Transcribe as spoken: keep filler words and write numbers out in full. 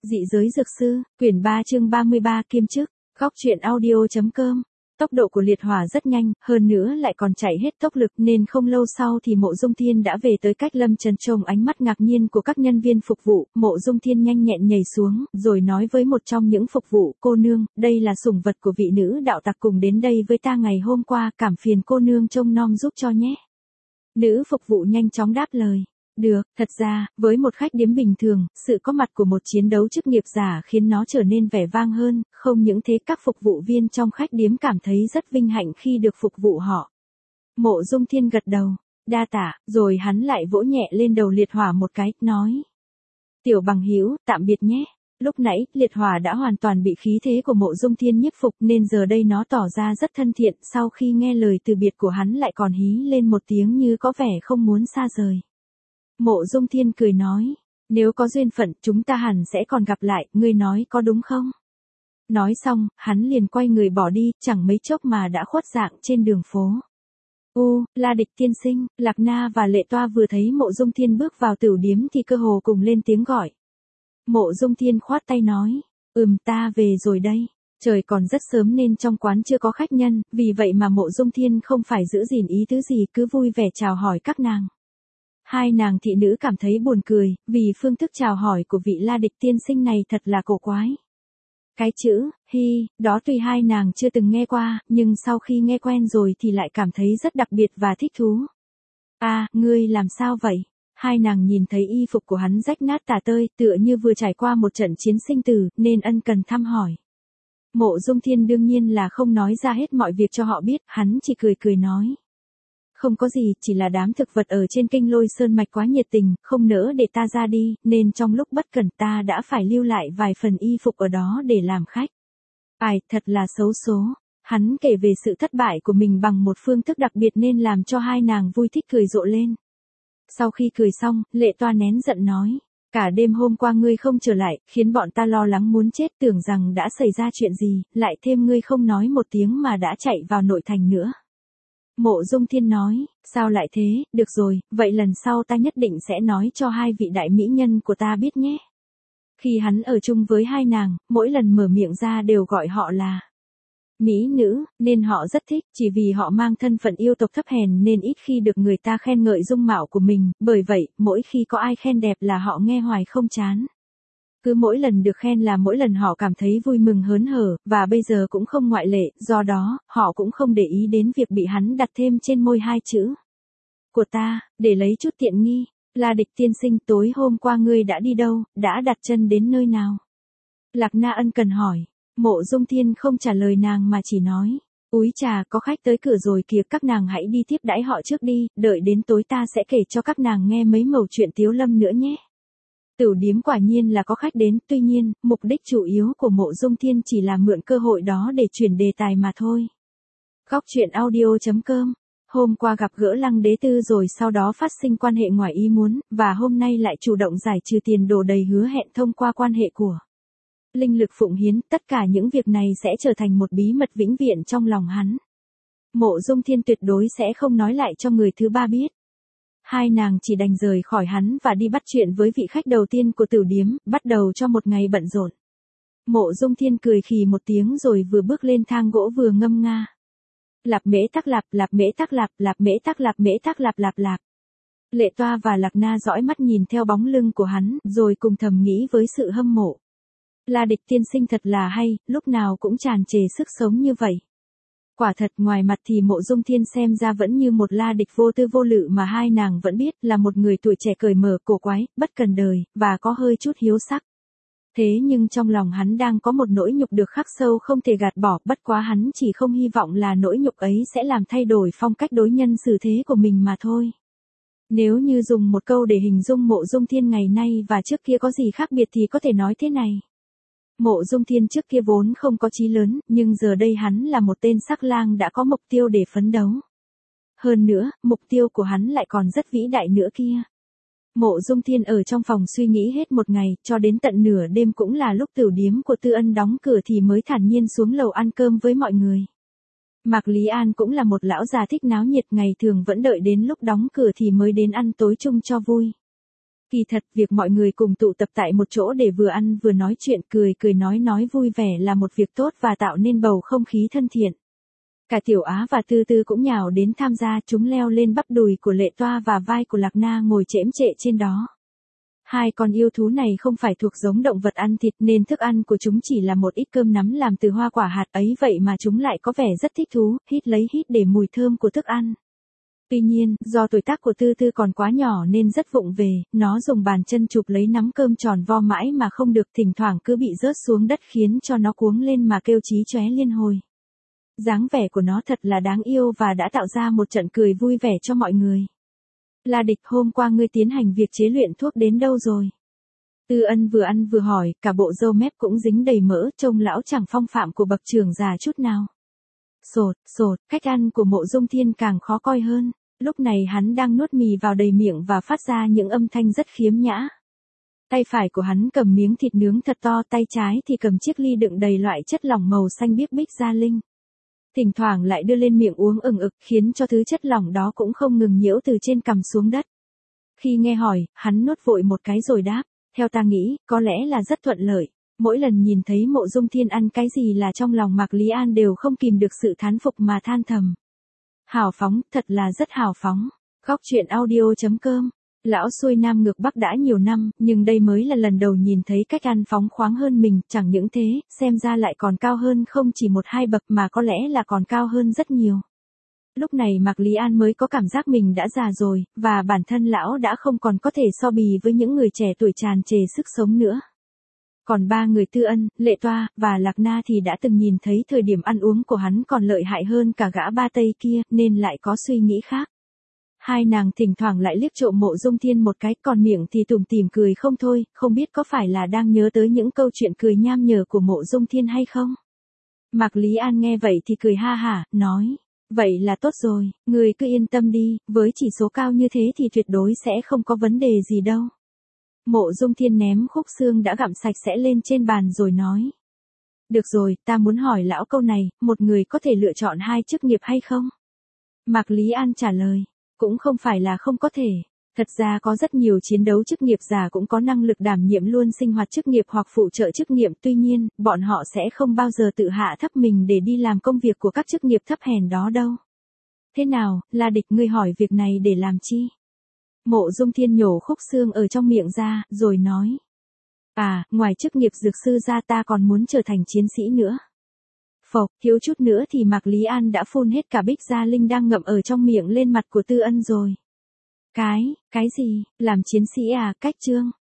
Dị giới dược sư, quyển ba chương ba mươi ba kiêm chức, góc truyện audio.com. Tốc độ của liệt hỏa rất nhanh, hơn nữa lại còn chạy hết tốc lực nên không lâu sau thì Mộ Dung Thiên đã về tới cách Lâm Trần. Trông ánh mắt ngạc nhiên của các nhân viên phục vụ, Mộ Dung Thiên nhanh nhẹn nhảy xuống, rồi nói với một trong những phục vụ, cô nương, đây là sủng vật của vị nữ đạo tặc cùng đến đây với ta ngày hôm qua, cảm phiền cô nương trông nom giúp cho nhé. Nữ phục vụ nhanh chóng đáp lời. Được, thật ra, với một khách điếm bình thường, sự có mặt của một chiến đấu chức nghiệp giả khiến nó trở nên vẻ vang hơn, không những thế các phục vụ viên trong khách điếm cảm thấy rất vinh hạnh khi được phục vụ họ. Mộ Dung Thiên gật đầu, đa tạ, rồi hắn lại vỗ nhẹ lên đầu liệt hỏa một cái, nói. Tiểu bằng hữu, tạm biệt nhé. Lúc nãy, liệt hỏa đã hoàn toàn bị khí thế của Mộ Dung Thiên nhiếp phục nên giờ đây nó tỏ ra rất thân thiện, sau khi nghe lời từ biệt của hắn lại còn hí lên một tiếng như có vẻ không muốn xa rời. Mộ Dung Thiên cười nói, nếu có duyên phận chúng ta hẳn sẽ còn gặp lại, ngươi nói có đúng không? Nói xong, hắn liền quay người bỏ đi, chẳng mấy chốc mà đã khuất dạng trên đường phố. U, La Địch tiên sinh, Lạc Na và Lệ Toa vừa thấy Mộ Dung Thiên bước vào tửu điếm thì cơ hồ cùng lên tiếng gọi. Mộ Dung Thiên khoát tay nói, ừm ta về rồi đây. Trời còn rất sớm nên trong quán chưa có khách nhân, vì vậy mà Mộ Dung Thiên không phải giữ gìn ý tứ gì, cứ vui vẻ chào hỏi các nàng. Hai nàng thị nữ cảm thấy buồn cười, vì phương thức chào hỏi của vị La Địch tiên sinh này thật là cổ quái. Cái chữ, hi, đó tuy hai nàng chưa từng nghe qua, nhưng sau khi nghe quen rồi thì lại cảm thấy rất đặc biệt và thích thú. À, ngươi làm sao vậy? Hai nàng nhìn thấy y phục của hắn rách nát tả tơi, tựa như vừa trải qua một trận chiến sinh tử, nên ân cần thăm hỏi. Mộ Dung Thiên đương nhiên là không nói ra hết mọi việc cho họ biết, hắn chỉ cười cười nói. Không có gì, chỉ là đám thực vật ở trên Kinh Lôi Sơn mạch quá nhiệt tình, không nỡ để ta ra đi, nên trong lúc bất cẩn ta đã phải lưu lại vài phần y phục ở đó để làm khách. Ai, thật là xấu số. Hắn kể về sự thất bại của mình bằng một phương thức đặc biệt nên làm cho hai nàng vui thích cười rộ lên. Sau khi cười xong, Lệ Toa nén giận nói, cả đêm hôm qua ngươi không trở lại, khiến bọn ta lo lắng muốn chết, tưởng rằng đã xảy ra chuyện gì, lại thêm ngươi không nói một tiếng mà đã chạy vào nội thành nữa. Mộ Dung Thiên nói, sao lại thế, được rồi, vậy lần sau ta nhất định sẽ nói cho hai vị đại mỹ nhân của ta biết nhé. Khi hắn ở chung với hai nàng, mỗi lần mở miệng ra đều gọi họ là mỹ nữ, nên họ rất thích, chỉ vì họ mang thân phận yêu tộc thấp hèn nên ít khi được người ta khen ngợi dung mạo của mình, bởi vậy, mỗi khi có ai khen đẹp là họ nghe hoài không chán. Cứ mỗi lần được khen là mỗi lần họ cảm thấy vui mừng hớn hở, và bây giờ cũng không ngoại lệ, do đó, họ cũng không để ý đến việc bị hắn đặt thêm trên môi hai chữ. Của ta, để lấy chút tiện nghi, La Địch tiên sinh tối hôm qua ngươi đã đi đâu, đã đặt chân đến nơi nào? Lạc Na ân cần hỏi, Mộ Dung Thiên không trả lời nàng mà chỉ nói, úi trà có khách tới cửa rồi kìa, các nàng hãy đi tiếp đãi họ trước đi, đợi đến tối ta sẽ kể cho các nàng nghe mấy mẩu chuyện tiếu lâm nữa nhé. Tửu điếm quả nhiên là có khách đến, tuy nhiên, mục đích chủ yếu của Mộ Dung Thiên chỉ là mượn cơ hội đó để chuyển đề tài mà thôi. Góc truyện audio.com. Hôm qua gặp gỡ Lăng Đế Tư rồi sau đó phát sinh quan hệ ngoài ý muốn, và hôm nay lại chủ động giải trừ tiền đồ đầy hứa hẹn thông qua quan hệ của linh lực phụng hiến, tất cả những việc này sẽ trở thành một bí mật vĩnh viễn trong lòng hắn. Mộ Dung Thiên tuyệt đối sẽ không nói lại cho người thứ ba biết. Hai nàng chỉ đành rời khỏi hắn và đi bắt chuyện với vị khách đầu tiên của tửu điếm, bắt đầu cho một ngày bận rộn. Mộ Dung Thiên cười khì một tiếng rồi vừa bước lên thang gỗ vừa ngâm nga. Lạp mễ tắc lạp, lạp mễ tắc lạp, lạp mễ tắc lạp mễ tắc lạp lạp lạp. Lệ Toa và Lạc Na dõi mắt nhìn theo bóng lưng của hắn, rồi cùng thầm nghĩ với sự hâm mộ. La Địch tiên sinh thật là hay, lúc nào cũng tràn trề sức sống như vậy. Quả thật ngoài mặt thì Mộ Dung Thiên xem ra vẫn như một La Địch vô tư vô lự mà hai nàng vẫn biết là một người tuổi trẻ cởi mở cổ quái, bất cần đời, và có hơi chút hiếu sắc. Thế nhưng trong lòng hắn đang có một nỗi nhục được khắc sâu không thể gạt bỏ, bất quá hắn chỉ không hy vọng là nỗi nhục ấy sẽ làm thay đổi phong cách đối nhân xử thế của mình mà thôi. Nếu như dùng một câu để hình dung Mộ Dung Thiên ngày nay và trước kia có gì khác biệt thì có thể nói thế này. Mộ Dung Thiên trước kia vốn không có chí lớn, nhưng giờ đây hắn là một tên sắc lang đã có mục tiêu để phấn đấu. Hơn nữa, mục tiêu của hắn lại còn rất vĩ đại nữa kia. Mộ Dung Thiên ở trong phòng suy nghĩ hết một ngày, cho đến tận nửa đêm cũng là lúc tửu điếm của Tư Ân đóng cửa thì mới thản nhiên xuống lầu ăn cơm với mọi người. Mạc Lý An cũng là một lão già thích náo nhiệt, ngày thường vẫn đợi đến lúc đóng cửa thì mới đến ăn tối chung cho vui. Kỳ thật, việc mọi người cùng tụ tập tại một chỗ để vừa ăn vừa nói chuyện cười cười nói nói vui vẻ là một việc tốt và tạo nên bầu không khí thân thiện. Cả Tiểu Á và Tư Tư cũng nhào đến tham gia, chúng leo lên bắp đùi của Lệ Toa và vai của Lạc Na ngồi chễm chệ trên đó. Hai con yêu thú này không phải thuộc giống động vật ăn thịt nên thức ăn của chúng chỉ là một ít cơm nắm làm từ hoa quả hạt ấy vậy mà chúng lại có vẻ rất thích thú, hít lấy hít để mùi thơm của thức ăn. Tuy nhiên, do tuổi tác của Tư Tư còn quá nhỏ nên rất vụng về, nó dùng bàn chân chụp lấy nắm cơm tròn vo mãi mà không được, thỉnh thoảng cứ bị rớt xuống đất khiến cho nó cuống lên mà kêu chí chóe liên hồi. Dáng vẻ của nó thật là đáng yêu và đã tạo ra một trận cười vui vẻ cho mọi người. La Địch, hôm qua ngươi tiến hành việc chế luyện thuốc đến đâu rồi? Tư Ân vừa ăn vừa hỏi, cả bộ râu mép cũng dính đầy mỡ, trông lão chẳng phong phạm của bậc trưởng già chút nào. Sột, sột, cách ăn của Mộ Dung Thiên càng khó coi hơn. Lúc này hắn đang nuốt mì vào đầy miệng và phát ra những âm thanh rất khiếm nhã. Tay phải của hắn cầm miếng thịt nướng thật to, tay trái thì cầm chiếc ly đựng đầy loại chất lỏng màu xanh biếc bích gia linh. Thỉnh thoảng lại đưa lên miệng uống ừng ực khiến cho thứ chất lỏng đó cũng không ngừng nhiễu từ trên cằm xuống đất. Khi nghe hỏi, hắn nuốt vội một cái rồi đáp, theo ta nghĩ, có lẽ là rất thuận lợi. Mỗi lần nhìn thấy Mộ Dung Thiên ăn cái gì là trong lòng Mạc Lý An đều không kìm được sự thán phục mà than thầm. Hào phóng, thật là rất hào phóng. Góc truyện audio chấm com. Lão xuôi Nam ngược Bắc đã nhiều năm, nhưng đây mới là lần đầu nhìn thấy cách ăn phóng khoáng hơn mình, chẳng những thế, xem ra lại còn cao hơn không chỉ một hai bậc mà có lẽ là còn cao hơn rất nhiều. Lúc này Mạc Lý An mới có cảm giác mình đã già rồi, và bản thân lão đã không còn có thể so bì với những người trẻ tuổi tràn trề sức sống nữa. Còn ba người Tư Ân, Lệ Toa, và Lạc Na thì đã từng nhìn thấy thời điểm ăn uống của hắn còn lợi hại hơn cả gã ba Tây kia, nên lại có suy nghĩ khác. Hai nàng thỉnh thoảng lại liếc trộm Mộ Dung Thiên một cái, còn miệng thì tủm tỉm cười không thôi, không biết có phải là đang nhớ tới những câu chuyện cười nham nhở của Mộ Dung Thiên hay không. Mạc Lý An nghe vậy thì cười ha hả, nói, vậy là tốt rồi, người cứ yên tâm đi, với chỉ số cao như thế thì tuyệt đối sẽ không có vấn đề gì đâu. Mộ Dung Thiên ném khúc xương đã gặm sạch sẽ lên trên bàn rồi nói. Được rồi, ta muốn hỏi lão câu này, một người có thể lựa chọn hai chức nghiệp hay không? Mạc Lý An trả lời, cũng không phải là không có thể. Thật ra có rất nhiều chiến đấu chức nghiệp giả cũng có năng lực đảm nhiệm luôn sinh hoạt chức nghiệp hoặc phụ trợ chức nghiệp, tuy nhiên, bọn họ sẽ không bao giờ tự hạ thấp mình để đi làm công việc của các chức nghiệp thấp hèn đó đâu. Thế nào, La Địch, ngươi hỏi việc này để làm chi? Mộ Dung Thiên nhổ khúc xương ở trong miệng ra, rồi nói. À, ngoài chức nghiệp dược sư ra ta còn muốn trở thành chiến sĩ nữa. Phộc, thiếu chút nữa thì Mạc Lý An đã phun hết cả bích gia linh đang ngậm ở trong miệng lên mặt của Tư Ân rồi. Cái, cái gì, làm chiến sĩ à, cách trương.